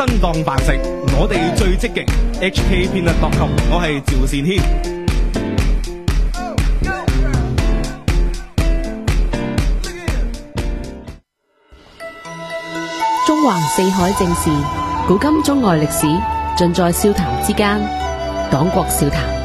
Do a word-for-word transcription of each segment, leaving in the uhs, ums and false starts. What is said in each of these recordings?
身當飯食，我哋最積極。H K Peanut dot com， 我係趙善軒。 中橫四海正事，古今中外歷史，盡在笑談之間。黨國笑談。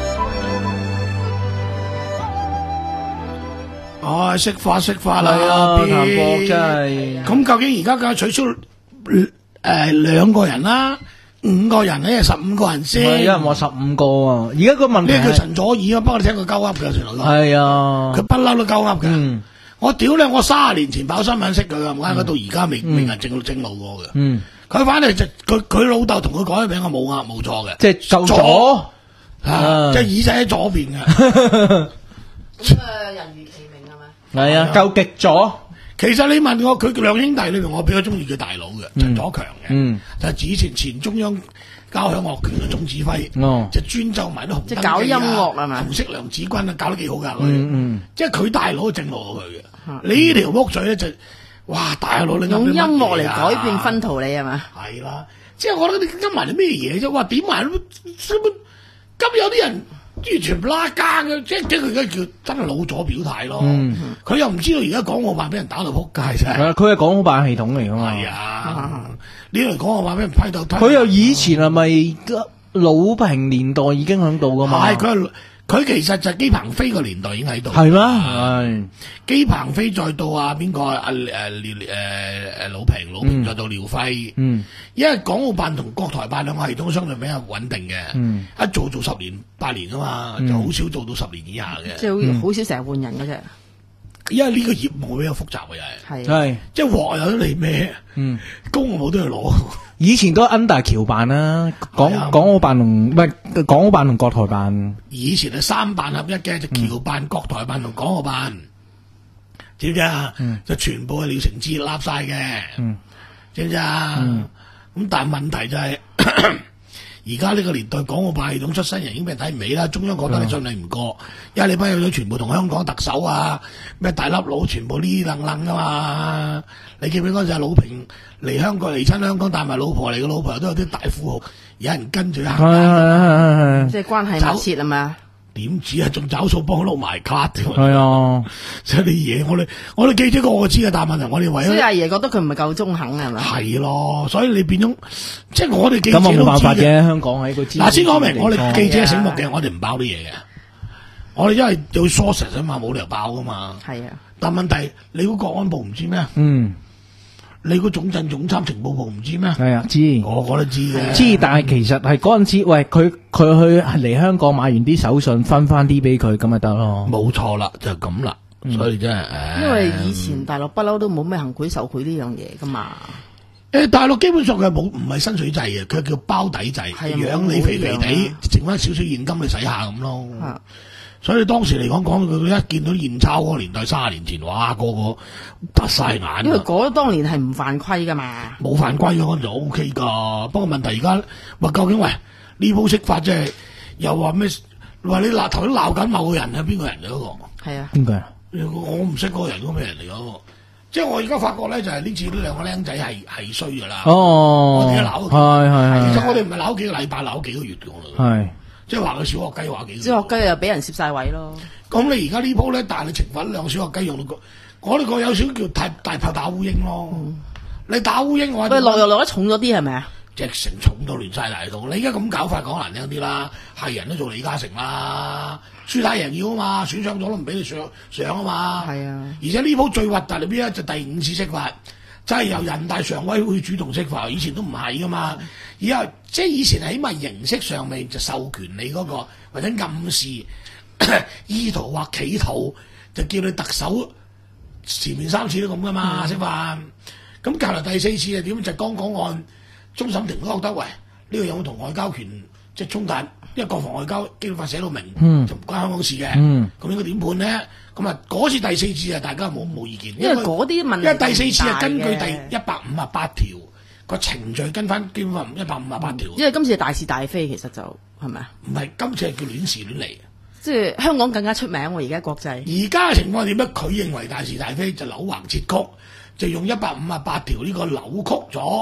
哦，識化識化啦， 啊，談博真係。 咁究竟而家梗係取消誒兩個人啦，五個人咧，十五個人先。 係有人話十五個啊！而家個問題呢叫陳佐洱啊，不過你聽佢鳩噏嘅，全部都係啊， 佢不嬲都鳩噏嘅。 嗯， 我屌你，我卅年前跑新聞識佢嘅，唔啱佢到而家未未人正正路過嘅。 嗯， 佢反嚟就佢佢老豆同佢講嘅名，我冇啱冇錯嘅， 即係就左啊，即係耳仔喺左邊嘅。 咁啊，人如其名係咪？ 係啊，夠極左。 其實你問我，佢兩兄弟裏邊，我比較中意佢大佬嘅陳佐強嘅， 嗯， 就係以前前中央交響樂團嘅總指揮， 哦， 就專奏埋啲紅燈記啊， 即係搞音樂係咪？ 紅色娘子軍啊，搞得幾好㗎佢， 嗯嗯， 即係佢大佬正路過佢嘅。你呢條屋嘴咧就，哇大佬你用音樂嚟改變分途你係嘛？ 係啦，即係我覺得你跟埋啲咩嘢啫？哇點埋都咁有啲人。完全唔拉更嘅，即係即係佢而家叫真係老左表態咯。佢、嗯、又唔知道而家港澳辦俾人打到撲街啫。係啊，佢係港澳辦系統嚟噶嘛。係啊，呢嚟港澳辦俾人批鬥。 佢又以前係咪魯平年代已經喺度噶嘛？ 係佢佢其實就係姬鵬飛個年代已經喺度。 係咩？係姬鵬飛再到啊邊個啊誒誒誒誒魯平，魯平再到廖輝。嗯，因為港澳辦同國台辦兩個系統相對比較穩定嘅。嗯，一做做十年八年啊嘛，嗯、就好少做到十年以下嘅。 即係好少成日換人嘅啫。 因為呢個業務比較複雜嘅又係， 係即係鑊有得嚟咩？嗯，公務都要攞。 以前都 under 僑辦啦，港港澳辦同唔係港澳辦同國台辦。 以前係三辦合一嘅，就僑辦、國台辦同港澳辦，知唔知啊？就全部係廖承志立晒嘅，知唔知啊？咁但係問題就係而家呢個年代，港澳辦系統出身人已經俾人睇唔起啦。中央覺得你信你唔過，因為你班友全部同香港特首啊，咩大粒佬全部呢楞楞噶嘛。你記唔記得嗰陣魯平嚟香港嚟親香港帶埋老婆嚟，個老婆都有啲大富豪，有人跟住行， 即係關係密切係嘛？ 點知啊，仲找數幫佢撈埋卡添。 係啊， 即係啲嘢，我哋我哋記者個個知嘅，但係問題我哋為咗， 所以阿爺覺得佢唔係夠中肯係咪？ 係咯，所以你變咗，即係我哋記者咁啊冇辦法嘅。 香港喺個嗱，先講明，我哋記者醒目嘅，我哋唔爆啲嘢嘅。我哋因為有 source 啊嘛，冇理由爆噶嘛。係啊，但問題你估國安部唔知咩？嗯。你估總鎮總參情報部唔知咩？ 係啊，知， 我我都知嘅。 知，但係其實係嗰陣時，喂，佢佢去嚟香港買完啲手信，分翻啲俾佢，咁咪得咯。 冇錯啦，就係咁啦。所以真係， 因為以前大陸不嬲都冇咩行賄受賄呢樣嘢噶嘛。 誒，大陸基本上佢冇唔係薪水制嘅，佢叫包底制，養你肥肥地，剩翻少少現金你使下咁咯。所以當時嚟講，講到佢一見到現鈔嗰個年代，卅年前，哇，個個突晒眼。因為嗰當年係唔犯規噶嘛， 冇犯規嗰陣就 O K 噶。不過問題而家話究竟喂呢鋪識法即係又話咩？話你鬧頭都鬧緊某個人係邊個人嚟嗰個？係啊，邊個啊？我唔識嗰個人嗰個咩人嚟嗰個？即係我而家發覺咧，就係呢次呢兩個僆仔係係衰噶啦。哦，我哋鬧係係。 其實我哋唔係鬧幾個禮拜，鬧幾個月嘅。係。即係話佢小學雞話幾？ 小學雞又俾人攝晒位咯。 咁你而家呢鋪咧，但係你懲罰兩小學雞用到個，我哋個有少叫大大炮打烏蠅咯。嗯、你打烏蠅嘅話， 喂落又落得重咗啲係咪啊？ 直成重到亂晒大度。你而家咁搞法講難聽啲啦，係人都做李嘉誠啦，輸打贏要啊嘛，選上咗都唔俾你上上啊嘛。係啊。而且呢鋪最核突係邊咧？就第五次釋法。真係由人大常委會主動釋法，以前都唔係噶嘛。而家即係以前起碼形式上面就授權你嗰個，或者暗示意圖或企圖，就叫你特首前面三次都咁噶嘛釋法。咁隔嚟第四次係點？就剛講案，終審庭都覺得喂，呢個有冇同外交權即係衝突？因為國防外交基本法寫到明，嗯、就唔關香港事嘅。咁、嗯、應該點判咧？咁啊，嗰次第四次啊，大家冇冇意見。 因為嗰啲問題， 因為第四次係根據第一百五十八條個程序跟翻基本法一百五十八條。 因為今次係大是大非，其實就係咪啊？ 唔係，今次係叫亂時亂嚟。 即係香港更加出名喎，而家國際。而家嘅情況係點咧？佢認為大是大非就扭橫折曲，就用一百五十八條呢個扭曲咗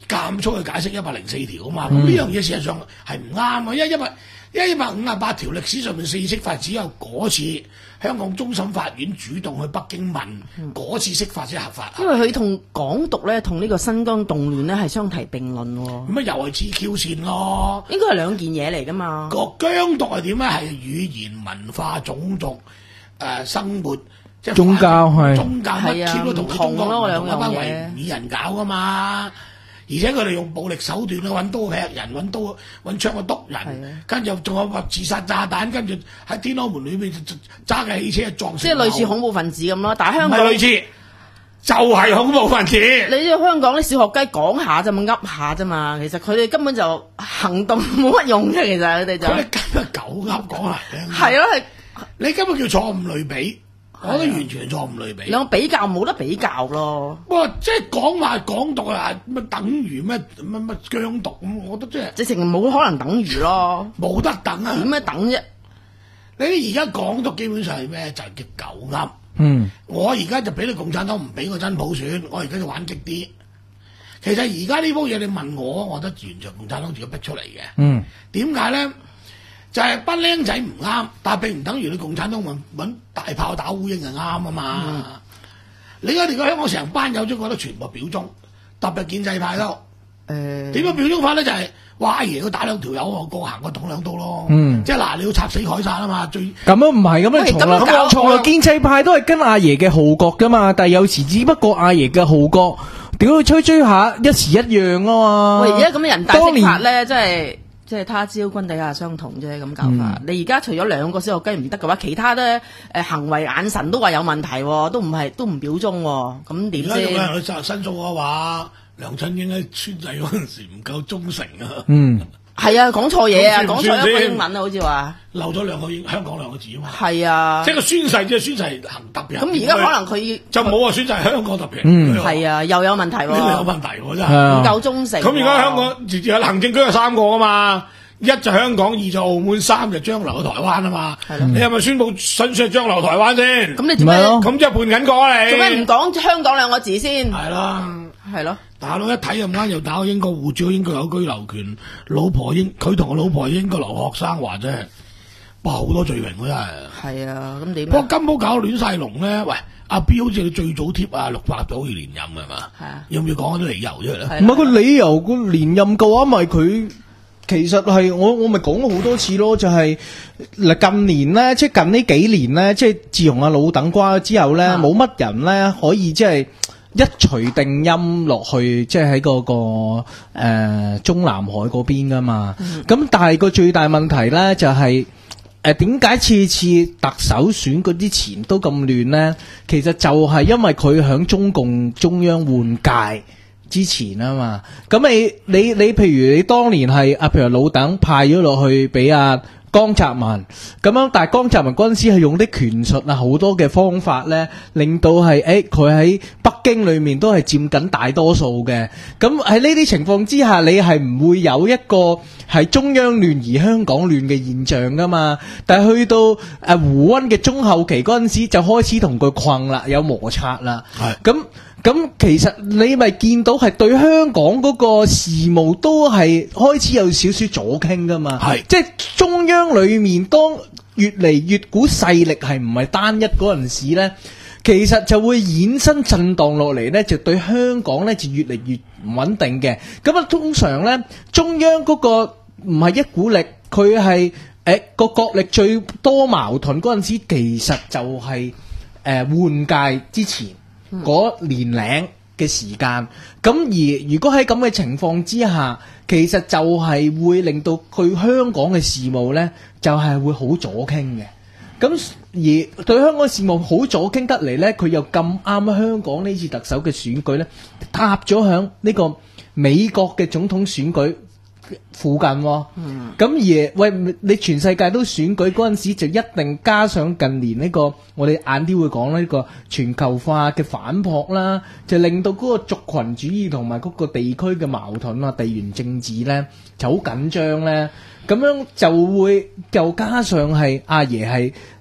監粗去解釋一百零四條啊嘛。咁呢樣嘢事實上係唔啱啊，因為一百因為一百五十八條歷史上面四釋法只有嗰次香港終審法院主動去北京問嗰、嗯、次釋法先合法。 因為佢同港獨咧，同呢個新疆動亂咧係相提並論喎。 咁啊又係 G Q 線咯， 應該係兩件嘢嚟噶嘛。個疆獨係點咧？係語言、文化、種族、誒、呃、生活。即係宗教係宗教乜 Q 都同中國咯， 同一班維吾爾人搞噶嘛，而且佢哋用暴力手段去揾刀劈人，揾刀揾槍去篤人，跟住仲有話自殺炸彈，跟住喺天安門裏邊揸嘅汽車撞死。 即係類似恐怖分子咁咯，但係香港唔係類似，就係、是、恐怖分子。 你知香港啲小學雞講下啫嘛，噏下啫嘛，其實佢哋根本就行動冇乜用嘅，其實佢哋就。 佢哋根本狗噏講嚟嘅。係咯係， 你根本叫錯誤類比。我覺得完全係錯誤類比， 兩個比較冇得比較咯。 哇！即係講話港獨啊，乜等於咩乜乜疆獨咁？我覺得即係直情冇可能等於咯， 冇得等啊！ 點樣等啫？ 你而家港獨基本上係咩？就係、是、叫狗噏。 嗯， 我而家就俾你共產黨唔俾個真普選，我而家就玩激啲。其實而家呢鋪嘢你問我，我覺得完全共產黨自己逼出嚟嘅。 嗯， 點解咧？就係班僆仔唔啱，但係並唔等於你共產黨揾揾大炮打烏蠅就啱啊嘛！嗯、你而家而家香港成班友都覺得全部表忠，特別建制派都誒點樣表忠法咧？就係、是、話阿爺要打兩條友，我過行我捅兩刀咯。嗯，即係嗱，你要插死凱撒啊嘛！最咁樣唔係咁樣從來咁從來建制派都係跟阿爺嘅號角噶嘛，但係有時只不過阿爺嘅號角屌佢吹吹下一時一樣啊嘛！ 喂，而家咁樣人大釋法咧，真係〜即係他朝君底下相同啫，咁搞法。嗯、你而家除咗兩個小學雞唔得嘅話，其他咧誒、呃、行為眼神都話有問題，都唔係都唔表忠，咁點先？而家有人去申訴嘅話，梁振英喺宣誓嗰陣時唔夠忠誠啊。 嗯， 係啊，講錯嘢啊，講錯一個英文啊，好似話漏咗兩個英香港兩個字啊嘛。 係啊， 即係個宣誓即係宣誓行特別。 咁而家可能佢就冇話宣誓香港特別。 嗯，係啊，又有問題喎。 呢個有問題喎，真係唔夠忠誠。 咁而家香港直接有行政區有三個啊嘛。一就香港，二就澳門，三就將來嘅台灣啊嘛。你係咪宣布迅速將來台灣先？ 咁你做咩？ 咁即係叛緊過你？ 做咩唔講香港兩個字先？ 係啦， 係咯。 大佬一睇又唔啱，又打個英國護照，英國有居留權，老婆英佢同個老婆英國留學生話啫，哇好多罪名喎真係。係啊，咁點？ 不過金鋪搞到亂晒龍咧，喂，阿 B 好似你最早貼啊，六百就好似連任係嘛？係啊。要唔要講啲理由出嚟咧？ 唔係個理由，個連任嘅話咪佢。其實係我我咪講過好多次咯，就係、是、嗱近年咧，即係近呢幾年咧，即係自從阿老鄧瓜咗之後咧，冇乜、啊、人咧可以即係一錘定音落去，即係喺嗰個誒、呃、中南海嗰邊噶嘛。咁、嗯、但係個最大問題咧就係誒點解次次特首選舉之前都咁亂咧？其實就係因為佢響中共中央換屆之前啊嘛，咁你你你譬如你當年係啊，譬如老鄧派咗落去俾阿江澤民咁樣，但係江澤民嗰陣時係用啲權術啊，好多嘅方法咧，令到係誒佢喺北京裏面都係佔緊大多數嘅。咁喺呢啲情況之下，你係唔會有一個係中央亂而香港亂嘅現象噶嘛？但係去到誒、啊、胡溫嘅中後期嗰陣時，就開始同佢困啦，有摩擦啦。係咁。咁其實你咪見到係對香港嗰個事務都係開始有少少左傾噶嘛，係即係中央裏面當越嚟越股勢力係唔係單一嗰陣時咧，其實就會衍生震盪落嚟咧，就對香港咧就越嚟越唔穩定嘅。咁啊，通常咧中央嗰個唔係一股力，佢係誒個國力最多矛盾嗰陣時，其實就係誒換屆之前。嗰年零嘅時間，咁而如果喺咁嘅情況之下，其實就係會令到佢香港嘅事務呢，就係、是、會好左傾嘅。咁而對香港事務好左傾得嚟呢，佢又咁啱香港呢次特首嘅選舉呢，踏咗響呢個美國嘅總統選舉附近喎、哦，咁、嗯、而喂你全世界都選舉嗰陣時，就一定加上近年呢、這個我哋晏啲會講呢、這個全球化嘅反撲啦，就令到嗰個族群主義同埋嗰個地區嘅矛盾啊、地緣政治呢就好緊張呢。咁樣就會又加上係阿爺係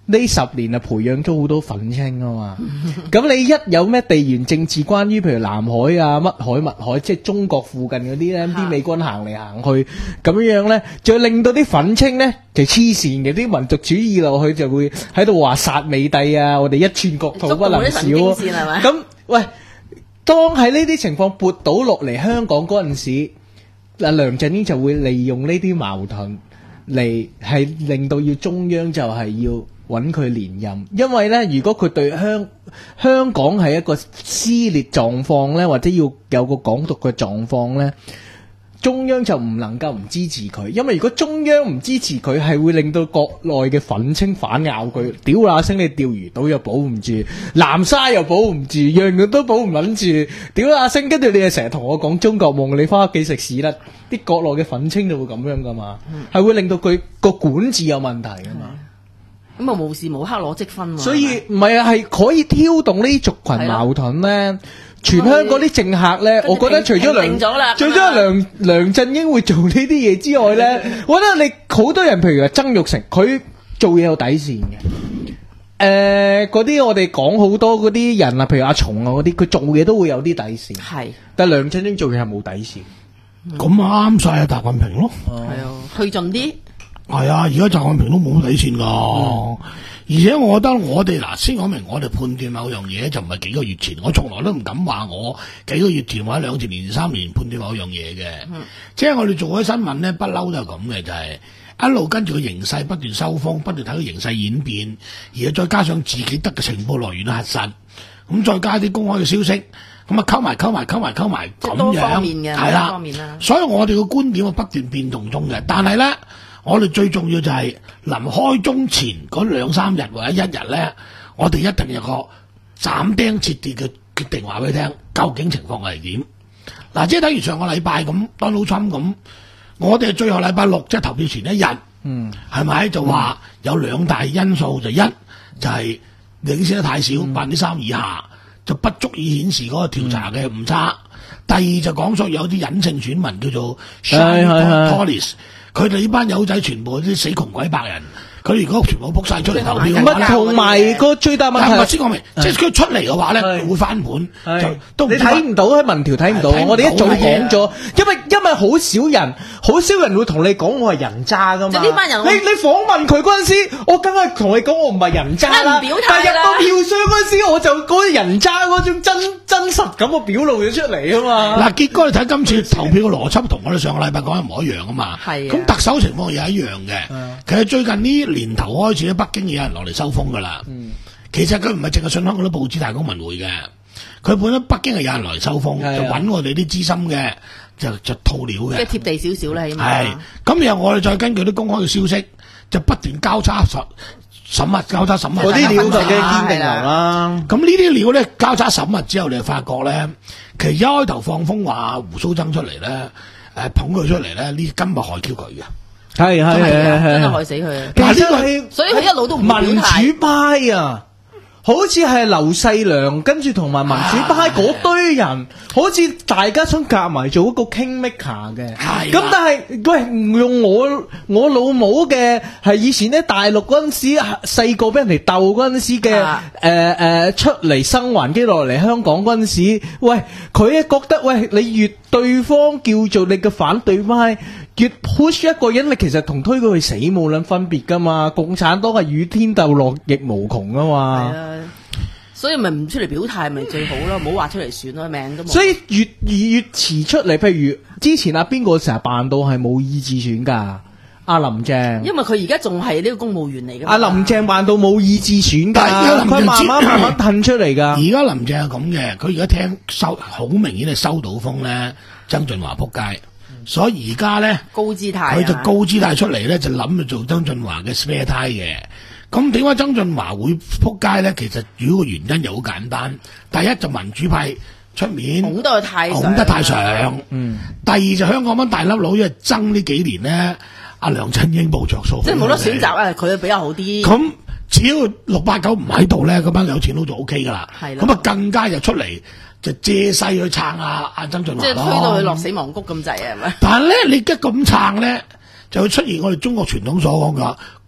呢十年啊培養咗好多憤青啊嘛，咁你一有咩地緣政治關於譬如南海啊乜海乜海，即係中國附近嗰啲咧，啲美軍行嚟行去咁樣樣咧，就令到啲憤青咧就黐線嘅，啲民族主義落去就會喺度話殺美帝啊，我哋一寸國土不能少。咁喂，當喺呢啲情況撥到落嚟香港嗰陣時，阿梁振英就會利用呢啲矛盾嚟係令到要中央就係要揾佢連任，因為咧，如果佢對香香港係一個撕裂狀況咧，或者要有個港獨嘅狀況咧，中央就唔能夠唔支持佢，因為如果中央唔支持佢，係會令到國內嘅憤青反咬佢，屌那聲你釣魚島又保唔住，南沙又保唔住，樣樣都保唔撚住，屌那聲，跟住你又成日同我講中國夢，你翻屋企食屎啦！啲國內嘅憤青就會咁樣噶嘛，係、嗯、會令到佢個管治有問題噶嘛。 咁啊，無時無刻攞積分喎。 所以唔係啊，係可以挑動呢啲族群矛盾咧。全香港啲政客咧，我覺得除咗梁，除咗梁梁振英會做呢啲嘢之外咧，我覺得你好多人，譬如話曾鈺成，佢做嘢有底線嘅。誒、呃，嗰啲我哋講好多嗰啲人啊，譬如阿松啊嗰啲，佢做嘢都會有啲底線。係，但係梁振英做嘢係冇底線。 咁啱晒啊，習近平咯。 係啊，去盡啲。 係啊，而家習近平都冇底線噶。嗯，而且我覺得我哋嗱，先講明我哋判斷某樣嘢就唔係幾個月前，我從來都唔敢話我幾個月前或者兩年、年三年判斷某樣嘢嘅。嗯，即係我哋做開新聞咧，不嬲都係咁嘅，就係、是、一路跟住個形勢不斷收風，不斷睇個形勢演變，而再加上自己得嘅情報來源核實，咁再加啲公開嘅消息，咁啊溝埋溝埋溝埋溝埋咁樣，多方面嘅係啦。所以我哋嘅觀點係不斷變動中嘅，但係咧。我哋最重要就係臨開中前嗰兩三日或者一日咧，我哋一定有個斬釘截鐵嘅決定話俾你聽，究竟情況係點？嗱，即係等於上個禮拜咁，Donald Trump咁，我哋最後禮拜六即係投票前一日，嗯，係咪就話有兩大因素，就一就係領先得太少，百分之三以下就不足以顯示嗰個調查嘅誤差。嗯、第二就講出有啲隱性選民叫做 Shiny Tories。佢哋呢班友仔全部啲死窮鬼白人，佢哋如果全部撲晒出嚟投票嘅話咧， 同埋個最大問題係先講明，即係佢出嚟嘅話咧會翻盤，就都你睇唔到喺民調睇唔到，我哋一早講咗，因為因為好少人，好少人會同你講我係人渣噶嘛。呢班人，你你訪問佢嗰陣時，我梗係同你講我唔係人渣啦，但係入到票箱嗰陣時，我就嗰個人渣嗰種真真實感我表露咗出嚟啊嘛。嗱，結果你睇今次投票嘅邏輯同我哋上個禮拜講一模一樣啊嘛。係。咁特首情況又一樣嘅。其實最近呢年頭開始咧，北京有人落嚟收風噶啦。嗯。其實佢唔係淨係信香港啲報紙大公文匯嘅，佢本身北京係有人落嚟收風，就揾我哋啲資深嘅就就套料嘅。即係貼地少少咧，起碼。係。咁然後我哋再根據啲公開嘅消息，就不斷交叉審審核、交叉審核。嗰啲料就嘅堅定流啦。咁呢啲料咧交叉審核之後，你就發覺咧，其實一開頭放風話胡鬚曾出嚟咧，誒捧佢出嚟咧，呢根本害 Q 佢嘅。係係係真係害死佢啊！其實係，所以佢一路都唔民主派啊，好似係劉細良跟住同埋民主派嗰堆人，好似大家想夾埋做一個 kingmaker 嘅。係咁，但係喂唔用我我老母嘅係以前咧大陸嗰陣時細個俾人哋鬥嗰陣時嘅誒誒出嚟生還機落嚟香港嗰陣時，喂佢覺得喂你越對方叫做你嘅反對派。越 push 一個人，你其實同推佢去死冇撚分別噶嘛？共產黨係與天鬥落亦無窮噶嘛？係啊，所以咪唔出嚟表態咪最好咯，唔好話出嚟選咯，命都冇。所以越越遲出嚟，譬如之前阿邊個成日扮到係冇意志選噶，阿林鄭。因為佢而家仲係呢個公務員嚟噶。阿林鄭扮到冇意志選噶，佢慢慢慢慢褪出嚟噶。而家林鄭係咁嘅，佢而家聽收好明顯係收到風咧，曾俊華撲街。所以而家咧，高姿態，佢就高姿態出嚟咧，就諗住做曾俊華嘅 spare tire 嘅。咁點解曾俊華會撲街咧？其實主要個原因又好簡單。第一就民主派出面拱得太拱得太上，嗯。第二就香港班大粒佬，因為爭呢幾年咧，阿梁振英冇着數，即係冇得選擇啊！佢比較好啲。咁只要六八九唔喺度咧，嗰班有錢佬就 O K 噶啦。係咁啊，更加又出嚟。就借勢去撐阿阿曾俊華，即係推到佢落死亡谷咁滯啊，係咪？但係咧，你一咁撐咧，就會出現我哋中國傳統所講嘅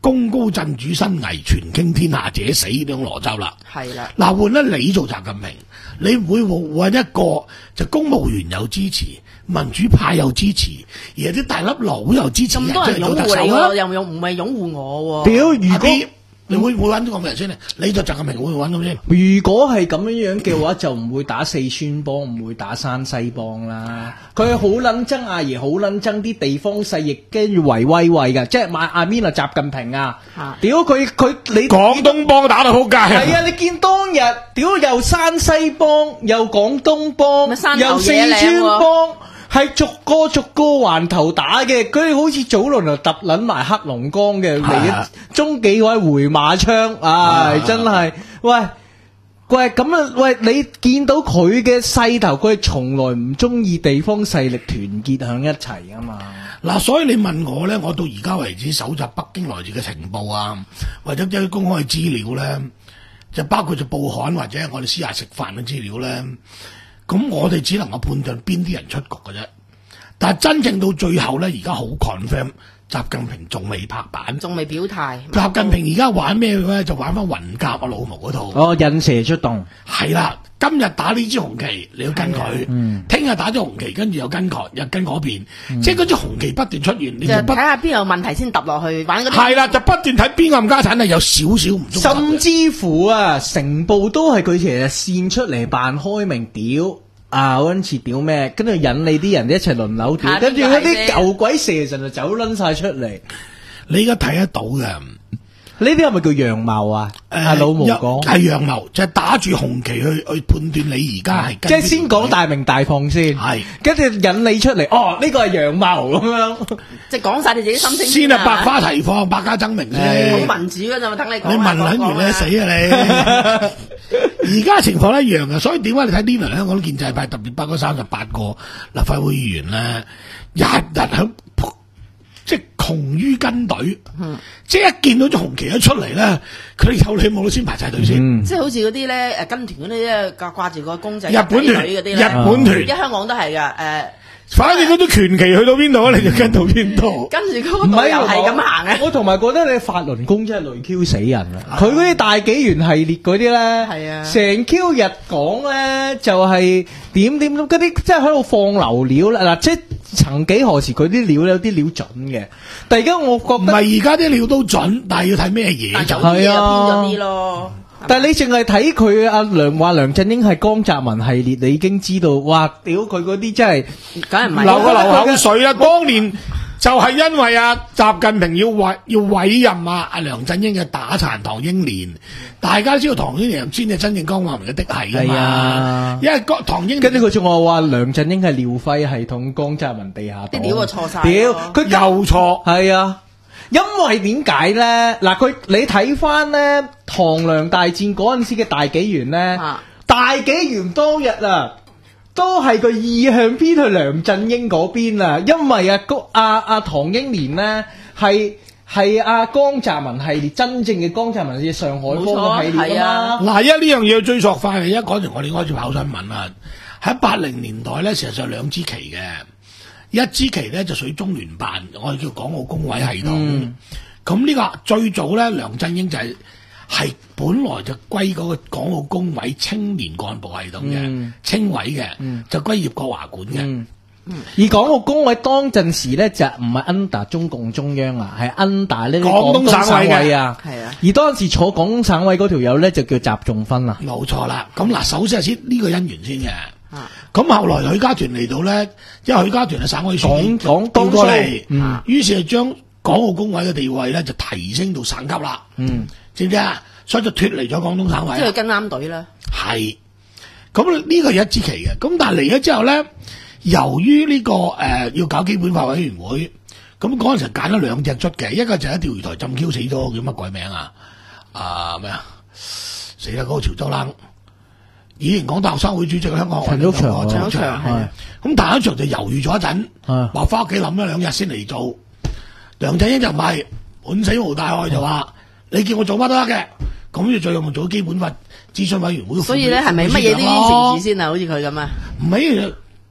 功高震主身危，全傾天下者死呢種邏輯啦。 係啦， 嗱換咧你做習近平，你唔會揾一個就公務員有支持，民主派有支持，而啲大粒佬又支持， 咁多人擁護你喎，又又唔係擁護我喎。 屌，如果你會唔會揾咁嘅人先咧？你就習近平會唔會揾咁先？ 如果係咁樣樣嘅話，就唔會打四川幫，唔會打山西幫啦。佢好撚憎阿爺，好撚憎啲地方勢力，跟住圍威喂嘅，即係買阿邊啊習近平啊！屌佢佢你廣東幫打到撲街。 係啊！你見當日屌又山西幫，又廣東幫，又四川幫。係逐個逐個環頭打嘅，佢哋好似早輪就揼撚埋黑龍江嘅嚟，中紀委回馬槍，唉，真係，喂喂咁啊，喂，你見到佢嘅勢頭，佢係從來唔中意地方勢力團結響一齊噶嘛。 嗱，所以你問我咧，我到而家為止搜集北京來自嘅情報啊，或者一啲公開資料咧，就包括就報刊或者我哋私下食飯嘅資料咧。咁我哋只能夠判斷邊啲人出局嘅啫，但係真正到最後咧，而家好 confirm，習近平仲未拍板， 仲未表態。 習近平而家玩咩咧？就玩翻雲甲啊老毛嗰套。 哦，引蛇出洞。 係啦，今日打呢支紅旗，你要跟佢；聽日、嗯、打咗紅旗，跟住又跟佢，又跟嗰邊，嗯、即係嗰支紅旗不斷出現，你就睇下邊有問題先揼落去玩嗰啲。 係啦，就不斷睇邊個冚家產係有少少唔中。 甚至乎啊，成部都係佢其實線出嚟扮開明屌。啊！嗰陣時屌咩？跟住引你啲人一齊輪流屌，跟住嗰啲舊鬼蛇神就走撚晒出嚟。 你而家睇得到嘅， 呢啲係咪叫樣貌啊？阿、呃、老毛講係樣貌，就係、是、打住紅旗去去判斷你而家係。 即係先講大明大放先，係跟住引你出嚟。哦，呢、這個係樣貌咁樣， 即係講晒你自己心聲先啊！百花齊放，百家爭鳴先。 好民主嗰陣，等你講。 你問撚完咧死啊你！而家情況一樣嘅，所以點解你睇呢輪香港建制派特別包嗰三十八個立法會議員咧，日日響即係窮於跟隊，嗯、即係一見到隻紅旗一出嚟咧，佢哋有你冇都先排晒隊先。嗯、 即係好似嗰啲咧誒跟團嗰啲咧掛掛住個公仔， 日本團嗰啲，日本團， 而家香港都係噶誒。 反正嗰啲權旗去到邊度，你就跟到邊度。 跟住嗰個導遊係咁行嘅。 我同埋覺得你法輪功真係累 Q 死人啊！佢嗰啲大紀元系列嗰啲咧，係啊，成 Q 日講咧就係點點咁嗰啲，即係喺度放流料啦。嗱，即係曾幾何時佢啲料有啲料準嘅，但係而家我覺得唔係而家啲料都準，但係要睇咩嘢就係啊，偏咗啲咯。 但係你淨係睇佢阿梁話梁振英係江澤民系列，你已經知道，哇！屌佢嗰啲真係， 梗係唔係流個流口水啦！當年就係因為阿習近平要委要委任啊阿梁振英嘅打殘唐英年，大家知道唐英年先係真正江澤民嘅嫡系噶嘛？因為唐英跟住佢仲話話梁振英係廖輝系統江澤民地下黨， 啲料啊錯晒， 屌佢又錯， 係啊！因為點解咧？嗱，佢你睇翻咧唐梁大戰嗰陣時嘅大紀元咧，啊、大紀元當日啊，都係個意向偏去梁振英嗰邊啊。因為啊，阿阿唐英年咧係係阿江澤民系列真正嘅江澤民嘅上海幫系列啊嘛。 嗱，一呢樣嘢要追溯翻，一嗰陣我哋開始跑新聞啊，喺八零年代咧，事實上兩支旗嘅。一支旗咧就屬於中聯辦，我哋叫港澳工委系統。咁呢、嗯、個最早咧，梁振英就係、是、係本來就歸嗰個港澳工委青年幹部系統嘅，嗯、青委嘅，嗯、就歸葉國華管嘅。嗯嗯、 而港澳工委當陣時咧就唔係 under 中共中央啊，係 under 呢啲廣東省委啊。 係啊。 而當時坐廣東省委嗰條友咧就叫習仲勳啊。 冇錯啦。咁嗱，首先係先呢個姻緣先嘅。咁、啊、後來許家屯嚟到咧，因為許家屯係省委書記調過嚟，嗯、於是係將港澳工委嘅地位咧就提升到省級啦。嗯，知唔知啊？所以就脫離咗廣東省委。 即係跟啱隊啦。係， 咁呢個係一支旗嘅。咁但係嚟咗之後咧，由於呢、這個誒、呃、要搞基本法委員會，咁嗰陣時揀咗兩隻出嘅，一個就喺釣魚台浸 Q 死咗，叫乜鬼名啊？啊咩啊？死啦！嗰、那個潮州冷。以前講大學生會主席嘅香港陳毓祥， 陳毓祥係，咁陳毓祥就猶豫咗一陣，話翻屋企諗咗兩日先嚟做。梁振英就唔係滿死無大礙，就話你叫我做乜都得嘅，咁就最後咪做基本法諮詢委員會。 所以咧係咪乜嘢都應承住先啊？好似佢咁啊？ 唔係，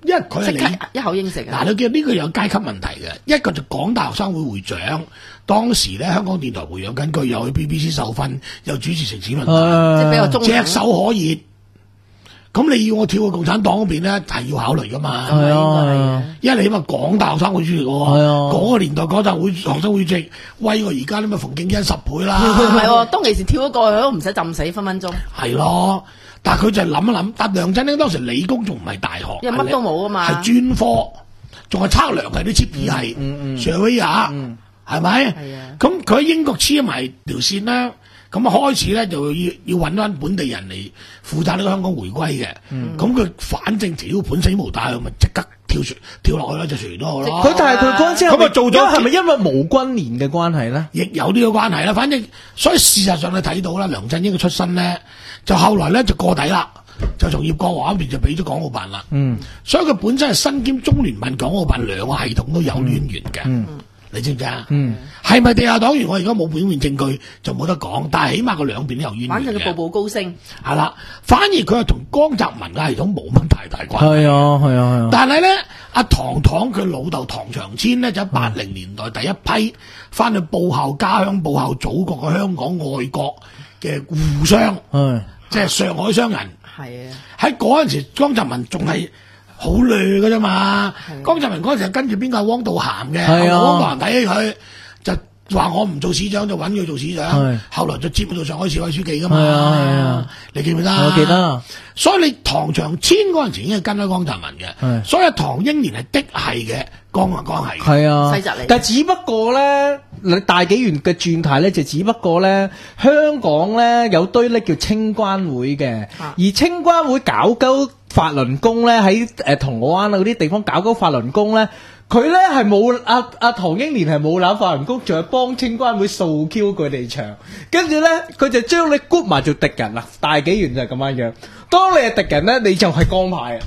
因為佢係你一口應承啊！ 嗱，你見呢個有階級問題嘅，一個就港大學生會會長，當時咧香港電台培養緊佢，又去 B B C 受訓，又主持城市論壇， 即係比較中立， 炙手可熱。咁你要我跳去共產黨嗰邊咧，係要考慮噶嘛？ 係啊， 因為你起碼港大學生會主席喎，嗰個年代港大會學生會主席威過而家啲咩馮敬恩十倍啦。 唔係喎，當其時跳咗過去都唔使浸死分分鐘。 係咯。但係佢就係諗一諗，但梁振英當時理工仲唔係大學， 因為乜都冇啊嘛， 係專科，仲係測量係啲 chip 系，上威亞，係咪？咁佢喺英國黐埋條線啦，咁啊開始咧就要要揾翻本地人嚟負責呢個香港回歸嘅，咁佢、嗯、反正條本死無大，咪即刻跳船跳落去啦，就船都好咯。 佢但係佢嗰陣時咁啊做咗， 係咪因為無軍連嘅關係咧？ 亦有呢個關係啦。反正所以事實上你睇到啦，梁振英嘅出身咧。就後來咧就過底啦，就從葉國華嗰邊就俾咗港澳辦啦。嗯，所以佢本身係身兼中聯辦、港澳辦兩個系統都有淵源嘅。嗯，你知唔知啊？嗯，係咪地下黨員？我而家冇表面證據就冇得講，但係起碼佢兩邊都有淵源嘅。 反正佢步步高升。係啦，反而佢係同江澤民嘅系統冇乜太大關係。 係啊，係啊，係啊。但係咧，阿唐唐佢老豆唐長千咧就喺八零年代第一批翻去報效家鄉、報效祖國嘅香港愛國嘅互相。係。即係上海商人，係啊！喺嗰陣時，江澤民仲係好亂㗎啫嘛。江澤民嗰陣時跟住邊個係汪道涵嘅，汪道涵睇起佢就話我唔做市長就揾佢做市長，後來就接到上海市委書記㗎嘛。係啊係啊，你記唔記得？我記得。所以你唐長千嗰陣時已經係跟咗江澤民嘅，所以唐英年係的係嘅，江啊江係。係啊，西澤嚟。但係只不過咧。你大紀元嘅轉態咧，就只不過咧，香港咧有堆咧叫清關會嘅，啊、而清關會搞鳩法輪功咧，喺誒銅鑼灣啊嗰啲地方搞鳩法輪功咧，佢咧係冇阿阿唐英年係冇攬法輪功，仲係幫清關會掃 Q 佢哋場，跟住咧佢就將你 group 埋做敵人啦。大紀元就係咁樣樣，當你係敵人咧，你就係江派啊。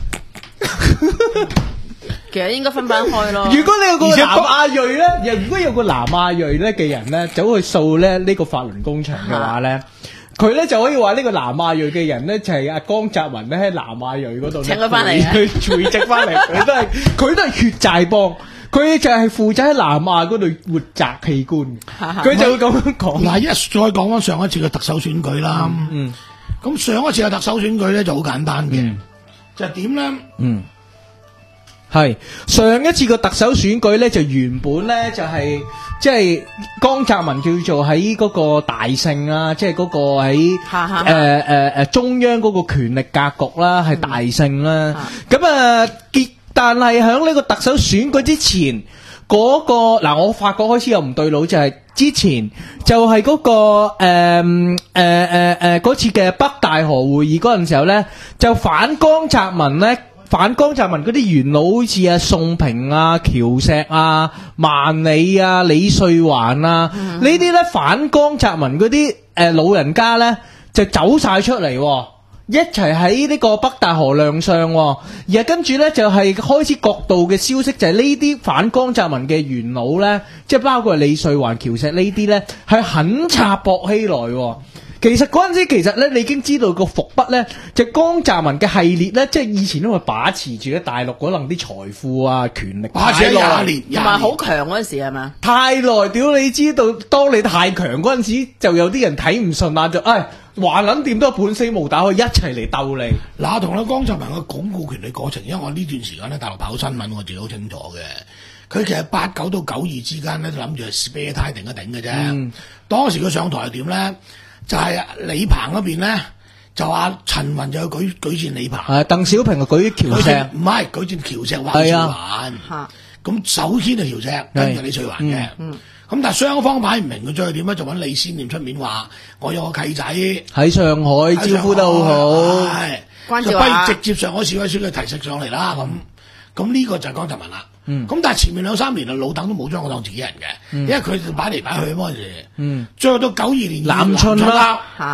其實應該分翻開咯。 如果你有個南亞裔咧，又如果有個南亞裔咧嘅人咧，走去掃咧呢個法輪功場嘅話咧，佢咧就可以話呢個南亞裔嘅人咧就係阿江澤民咧喺南亞裔嗰度請佢翻嚟，去垂直翻嚟，佢都係佢都係血債幫，佢就係負責喺南亞嗰度活摘器官，佢就會咁樣講。嗱，一再講翻上一次嘅特首選舉啦，嗯，咁上一次嘅特首選舉咧就好簡單嘅，就係點咧，嗯。係上一次個特首選舉咧，就原本咧就係即係江澤民叫做喺嗰個大勝啦，即係嗰個喺誒誒誒中央嗰個權力格局啦，係大勝啦。咁啊結，但係喺呢個特首選舉之前，嗰個嗱，我發覺開始又唔對路，就係之前就係嗰個誒誒誒誒嗰次嘅北大河會議嗰陣時候咧，就反江澤民咧。反江澤民嗰啲元老好似啊宋平啊喬石啊萬里啊李瑞環啊、嗯、呢啲咧反江澤民嗰啲誒老人家咧就走晒出嚟，一齊喺呢個北大河亮相，而係跟住咧就係開始各度嘅消息，就係呢啲反江澤民嘅元老咧，即係包括李瑞環喬石呢啲咧係狠插薄熙來。其實嗰陣時，其實咧你已經知道個伏筆咧，就江澤民嘅系列咧，即係以前都係把持住咧大陸嗰能啲財富啊、權力，把持廿年， 同埋好強嗰陣時係嘛？ 太耐，屌你知道，當你太強嗰陣時，就有啲人睇唔順眼，就唉話撚掂都半死無打，可以一齊嚟鬥你。嗱，同咧江澤民嘅鞏固權力過程，因為我呢段時間咧大陸跑新聞，我自己好清楚嘅。佢其實八九到九二之間咧，就諗住係 spare time 頂一頂嘅啫。嗯、當時佢上台係點咧？就係李鵬嗰邊咧，就話陳雲就去舉舉薦李鵬，係鄧小平就舉喬石，唔係舉薦喬石或者李瑞環。咁首先係喬石，跟住李瑞環嘅。咁、嗯嗯、但係雙方擺唔明佢再點咧，就揾李先念出面話：我有個契仔喺上海招呼得好好，係就不如直接上海市委書記提食上嚟啦。咁咁呢個就係江澤民啦。咁、嗯、但係前面兩三年啊，老鄧都冇將我當自己人嘅，嗯、因為佢擺嚟擺去嗰陣時，嗯，再到九二年南巡啦，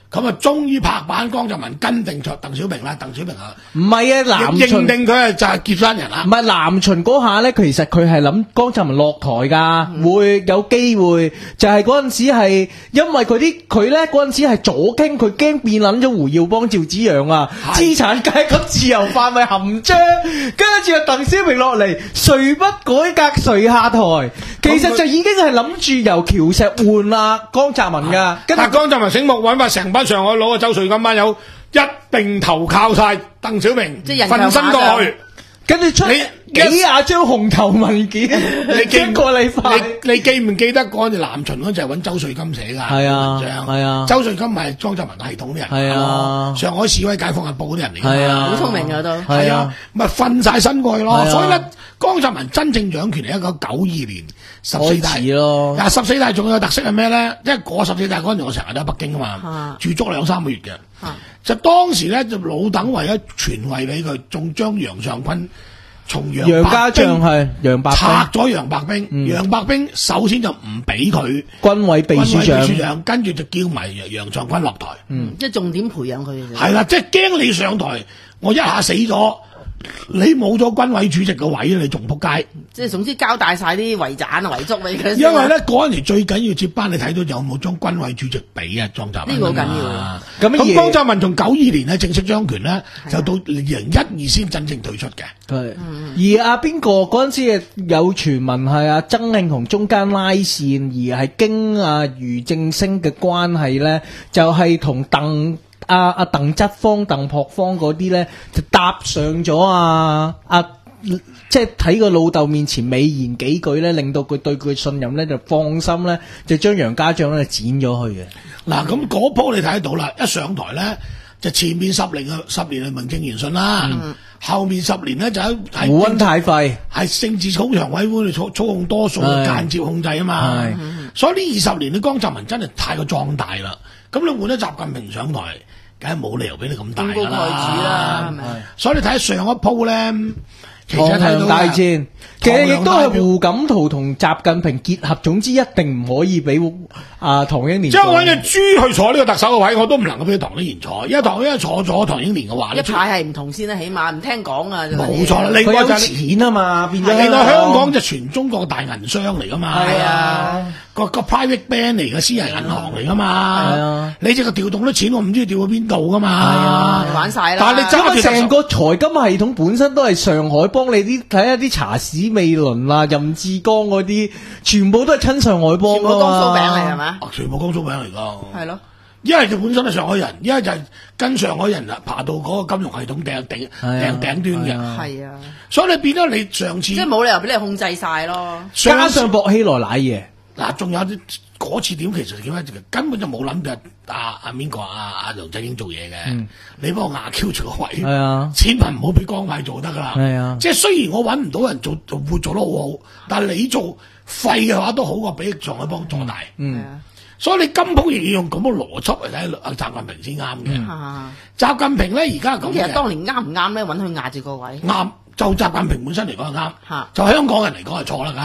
咁啊，終於拍板，江澤民跟定咗鄧小平啦。鄧小平啊， 唔係啊，南認巡定佢係就係劫山人啦。 唔係南巡嗰下咧，其實佢係諗江澤民落台㗎， 嗯、 會有機會。就係嗰陣時係因為佢啲佢咧嗰陣時係左傾，佢驚變撚咗胡耀邦、趙紫陽啊，資產階級自由化咪含章，跟住啊鄧小平落嚟，誰不改革誰下台。其實就已經係諗住由喬石換啊江澤民㗎。 但係江澤民醒目揾埋成班上海佬啊，周瑞金班友一並投靠晒鄧小平， 即係瞓身過去， 跟住出你幾廿張紅頭文件， 你記一個禮拜， 你你記唔記得嗰陣南巡嗰陣係揾周瑞金寫㗎？ 係啊，係啊， 周瑞金係江澤民系統啲人， 係啊， 上海市委解放日報嗰啲人嚟㗎， 係啊， 好聰明㗎都， 係啊，咪瞓晒身過去咯。所以咧，江澤民真正掌權係一九九二年十四大咯。 嗱，十四大仲有特色係咩咧？因為嗰十四大嗰陣我成日都喺北京啊嘛，住足兩三個月嘅。就當時咧，就老鄧為咗傳位俾佢，仲將楊尚昆從楊家將係楊白拆咗楊白冰。楊白冰首先就唔俾佢軍委秘書長， 跟住就叫埋楊尚昆落台。 嗯，即係重點培養佢嘅。 係啦，即係驚你上台，我一下死咗。你冇咗軍委主席嘅位，你仲撲街。 即係總之交代晒啲遺產啊遺囑俾佢。 因為咧嗰陣時最緊要接班，你睇到有冇將軍委主席俾啊江澤民？ 呢個好緊要。 咁咁江澤民從九二年咧正式掌權咧，就到二零一二先真正退出嘅。 係。而阿邊個嗰陣時有傳聞係阿曾慶紅中間拉線，而係經阿俞正聲嘅關係咧，就係同鄧。阿阿鄧則方、鄧樸方嗰啲咧，就搭上咗啊！阿、啊、即係睇個老豆面前美言幾句咧，令到佢對佢信任咧，就放心咧，就將楊家將咧剪咗去嘅。嗱，咁嗰鋪你睇得到啦，一上台咧，就前面十年嘅十年係名正言順啦，嗯、後面十年咧就喺胡溫太廢， 係政治操場委會操操控多數間接控制啊嘛。所以呢二十年嘅江澤民真係太過壯大啦。咁你換咗習近平上台，梗係冇理由俾你咁大㗎啦。所以你睇上一鋪咧，其實睇到大戰，其實亦都係胡錦濤同習近平結合。總之一定唔可以俾啊唐英年。 即係揾隻豬去坐呢個特首嘅位，我都唔能夠俾唐英年坐。因為唐英年坐咗唐英年嘅話， 一派係唔同先啦，起碼唔聽講啊。 冇錯啦，另外就係錢啊嘛，變咗。 另外香港就全中國大銀商嚟㗎嘛。 係啊。 個個 private bank 嚟嘅私人銀行嚟噶嘛，係啊，你只個調動啲錢，我唔知調去邊度噶嘛，係啊，玩晒啦。 但係你揸住成個財金系統本身都係上海幫你啲睇下啲查史美倫啊、任志剛嗰啲，全部都係親上海幫㗎嘛。全部江蘇餅嚟係咪？ 全部江蘇餅嚟㗎。 係咯。 一係就本身係上海人，一係就係跟上海人啊爬到嗰個金融系統頂頂頂頂端嘅。 係啊。所以你變咗你上次即係冇理由俾你控制晒咯。 加上薄熙來瀨嘢。 嗱，仲有啲嗰次點其實點解根本就冇諗住阿阿邊個阿阿梁振英做嘢嘅，嗯、你幫我壓 Q 住個位， 係啊， 千萬唔好俾江派做得噶啦， 係啊， 即係雖然我揾唔到人做做會做得好好，但係你做廢嘅話都好過俾上海幫做大，嗯，嗯所以你金鋪亦要用咁嘅邏輯嚟睇阿習近平先啱嘅，嗯、習近平咧而家咁， 其實當年啱唔啱咧？揾佢壓住個位， 啱。就習近平本身嚟講係啱，就香港人嚟講係錯啦，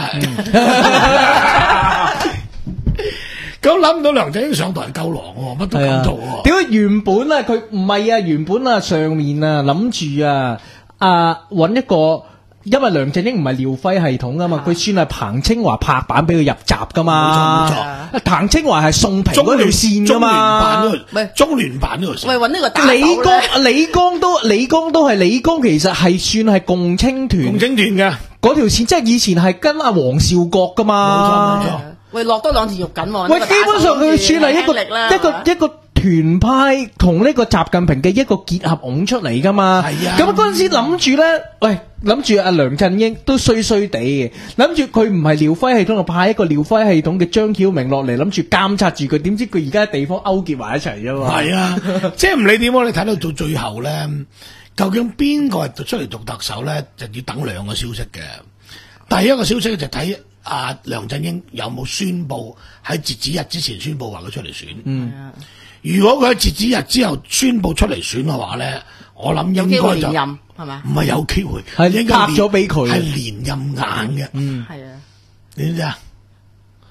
梗係。咁諗唔到梁振英上台夠狼喎，乜都咁做喎。 點解原本啊佢唔係啊原本啊上面啊諗住啊啊揾一個，因為梁振英唔係廖輝系統噶嘛，佢算係彭清華拍板俾佢入閘噶嘛。冇錯冇錯。彭清華係宋平嗰條線噶嘛。 唔係中聯辦呢條線。 喂，揾呢個打李剛李剛都李剛都係李剛，其實係算係共青團。 共青團嘅嗰條線，即係以前係跟阿黃兆國噶嘛。 冇錯冇錯。 喂，落多兩次肉緊喎。 喂，基本上佢算係一個一個一個團派同呢個習近平嘅一個結合拱出嚟噶嘛。係啊。咁嗰陣時諗住咧，喂，諗住阿梁振英都衰衰地嘅，諗住佢唔係廖輝系統，就派一個廖輝系統嘅張曉明落嚟，諗住監察住佢。點知佢而家地方勾結埋一齊啫嘛。係啊，即係唔理點樣，你睇到到最後咧，究竟邊個係出嚟做特首咧，就要等兩個消息嘅。第一個消息就睇。阿梁振英有冇宣布喺截止日之前宣布話佢出嚟選？嗯，如果佢喺截止日之後宣布出嚟選嘅話咧，我諗應該就連任係嘛？ 唔係有機會， 係應該拍咗俾佢， 係連任硬嘅。嗯，係啊，你知唔知啊？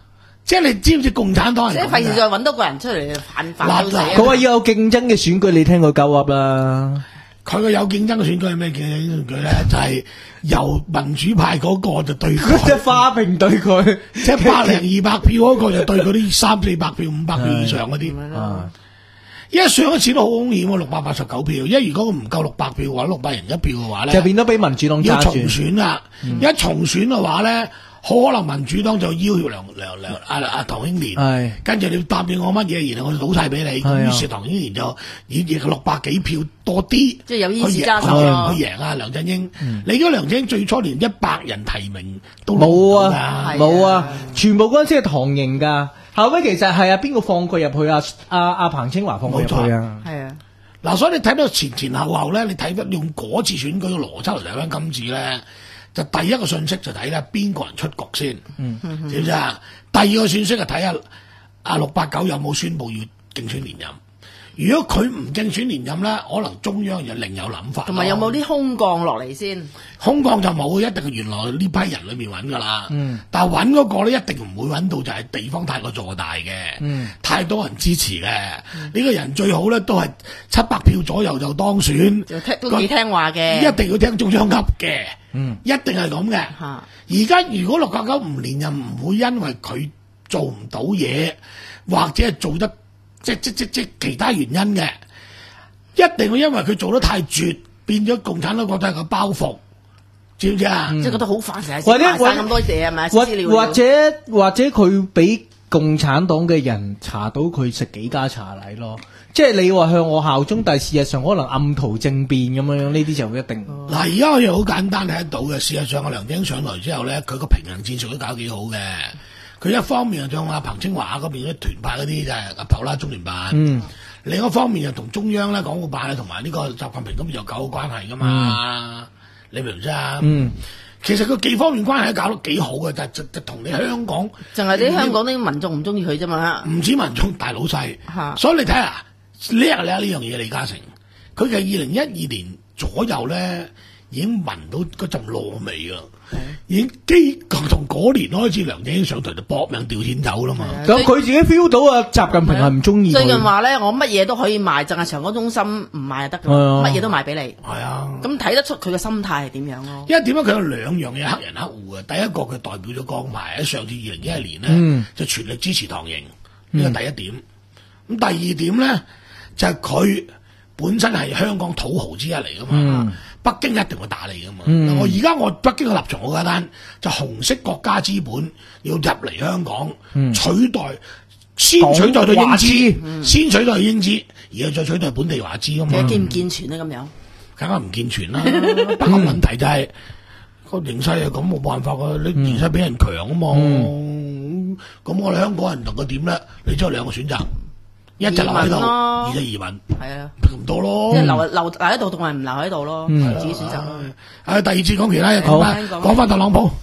即係你知唔知共產黨係？ 即係費事再揾多個人出嚟反反到死啊！ 佢話要有競爭嘅選舉，你聽佢鳩噏啦。 佢個有競爭嘅選舉係咩競爭選舉咧？就係、是、由民主派嗰個就對佢， 即係花瓶對佢， 即係百零二百票嗰個就對嗰啲三四百票、五百票以上嗰啲。因為上一次都好兇險喎，六百八十九票。因為如果佢唔夠六百票嘅話，六百人一票嘅話咧， 就變咗俾民主黨揸住。 要重選啦，嗯、一重選嘅話咧。可能民主黨就要求梁梁梁阿阿唐英年，跟住你答應我乜嘢，然後我就倒晒俾你。於是唐英年就以亦六百幾票多啲， 即係有意思揸手咯。 去贏啊梁振英。嗯、你如果梁振英最初連一百人提名都冇啊，冇啊，全部嗰陣時係唐營㗎。後尾其實係啊，邊個放佢入去啊？阿阿彭清華放佢入去啊。係啊。 嗱，所以你睇到前前後後咧，你睇得用嗰次選舉嘅邏輯嚟睇翻今次咧。就第一個信息就睇咧邊個人出局先，嗯嗯、知唔知啊？第二個信息就睇下阿六八九有冇宣佈要競選連任。如果佢唔競選連任咧，可能中央又另有諗法。 同埋有冇啲空降落嚟先？ 空降就冇，一定係原來呢批人裏面揾噶啦。嗯、但係揾嗰個咧，一定唔會揾到就係地方太過坐大嘅，嗯、太多人支持嘅。呢、嗯、個人最好咧都係七百票左右就當選， 就聽都幾聽話嘅， 一定要聽中央噏嘅。嗯，一定係咁嘅。而家如果六九九唔連任，唔會因為佢做唔到嘢，或者係做得即即即即其他原因嘅，一定會因為佢做得太絕，變咗共產黨覺得係個包袱，知唔知啊？嗯、即係覺得好煩，成日或者咁多嘢係咪？ 或或者或者佢俾共產黨嘅人查到佢食幾家茶禮咯。即係你話向我效忠，但係事實上可能暗圖政變咁樣樣，呢啲就一定。 嗱，而家我又好簡單睇得到嘅。事實上，阿梁振英上來之後咧，佢個平衡戰術都搞幾好嘅。佢一方面就向阿彭清華嗰邊啲團派嗰啲就係阿普啦中聯辦，嗯、另一方面又同中央咧港澳辦啊同埋呢個習近平咁又搞好關係噶嘛。嗯、你明唔知啊？嗯，其實佢幾方面關係都搞得幾好嘅，就就就同你香港， 淨係啲香港啲民眾唔中意佢啫嘛。唔止民眾，大老細，哈所以你睇下。叻啊！叻呢樣嘢，李嘉誠，佢嘅二零一二年左右咧，已經聞到嗰陣燶味啦，的已經基從嗰年開始，梁振英上台就搏命調錢走啦嘛。 咁佢自己 feel 到啊，習近平係唔中意。 最近話咧，我乜嘢都可以賣，淨係長江中心唔賣就得噶，乜嘢的都賣俾你。係啊的，咁睇得出佢嘅心態係點樣咯？因為點解佢有兩樣嘢黑人黑戶嘅？第一個佢代表咗江派，喺上次二零一一年咧，嗯、就全力支持唐營，呢個第一點。咁、嗯、第二點咧。就係佢本身係香港土豪之一嚟噶嘛，嗯、北京一定會打你噶嘛。嗯、我而家我北京嘅立場好簡單，就紅色國家資本要入嚟香港、嗯、取代，先取代到英資，嗯、先取代英資，然後再取代本地華資噶嘛。 健唔健全咧咁樣？ 梗係唔健全啦。不過問題就係、是、個、嗯、形勢係咁，冇辦法噶，你形勢比人強啊嘛。咁、嗯嗯、我哋香港人能夠點咧？你只有兩個選擇。一就留喺度，二就移民，係啊，咁多咯。 即係留留留喺度，同埋唔留喺度咯，自己選擇咯。 誒，第二次講其他嘢，講翻講翻特朗普。